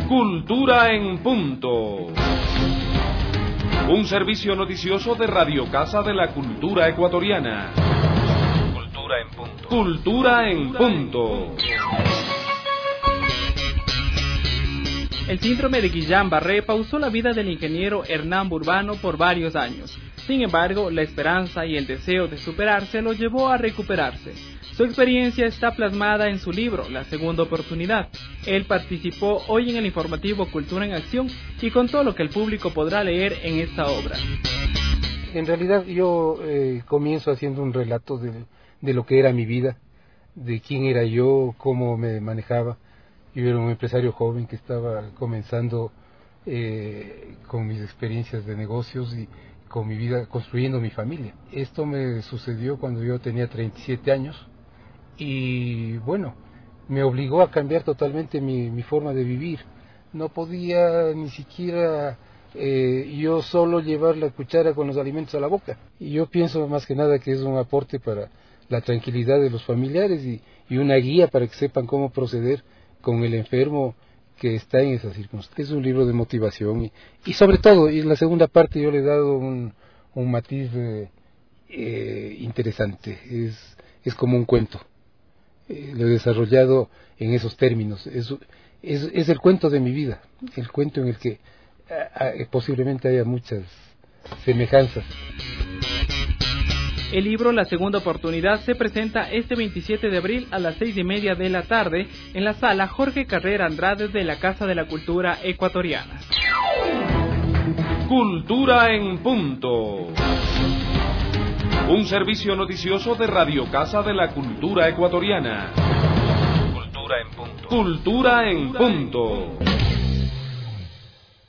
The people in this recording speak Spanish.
Cultura en Punto. Un servicio noticioso de Radio Casa de la Cultura Ecuatoriana. Cultura en Punto. Cultura en Punto. El síndrome de Guillain-Barré pausó la vida del ingeniero Hernán Burbano por varios años. Sin embargo, la esperanza y el deseo de superarse lo llevó a recuperarse. Su experiencia está plasmada en su libro, La Segunda Oportunidad. Él participó hoy en el informativo Cultura en Acción y contó lo que el público podrá leer en esta obra. En realidad yo comienzo haciendo un relato de lo que era mi vida, de quién era yo, cómo me manejaba. Yo era un empresario joven que estaba comenzando con mis experiencias de negocios y con mi vida, construyendo mi familia. Esto me sucedió cuando yo tenía 37 años y bueno, me obligó a cambiar totalmente mi forma de vivir. No podía ni siquiera yo solo llevar la cuchara con los alimentos a la boca. Y yo pienso más que nada que es un aporte para la tranquilidad de los familiares y una guía para que sepan cómo proceder con el enfermo que está en esas circunstancias. Es un libro de motivación y sobre todo, y en la segunda parte yo le he dado un matiz interesante, es como un cuento, lo he desarrollado en esos términos, es el cuento de mi vida, el cuento en el que posiblemente haya muchas semejanzas. El libro La Segunda Oportunidad se presenta este 27 de abril a las 6:30 de la tarde en la sala Jorge Carrera Andrade de la Casa de la Cultura Ecuatoriana. Cultura en Punto. Un servicio noticioso de Radio Casa de la Cultura Ecuatoriana. Cultura en Punto. Cultura en Punto.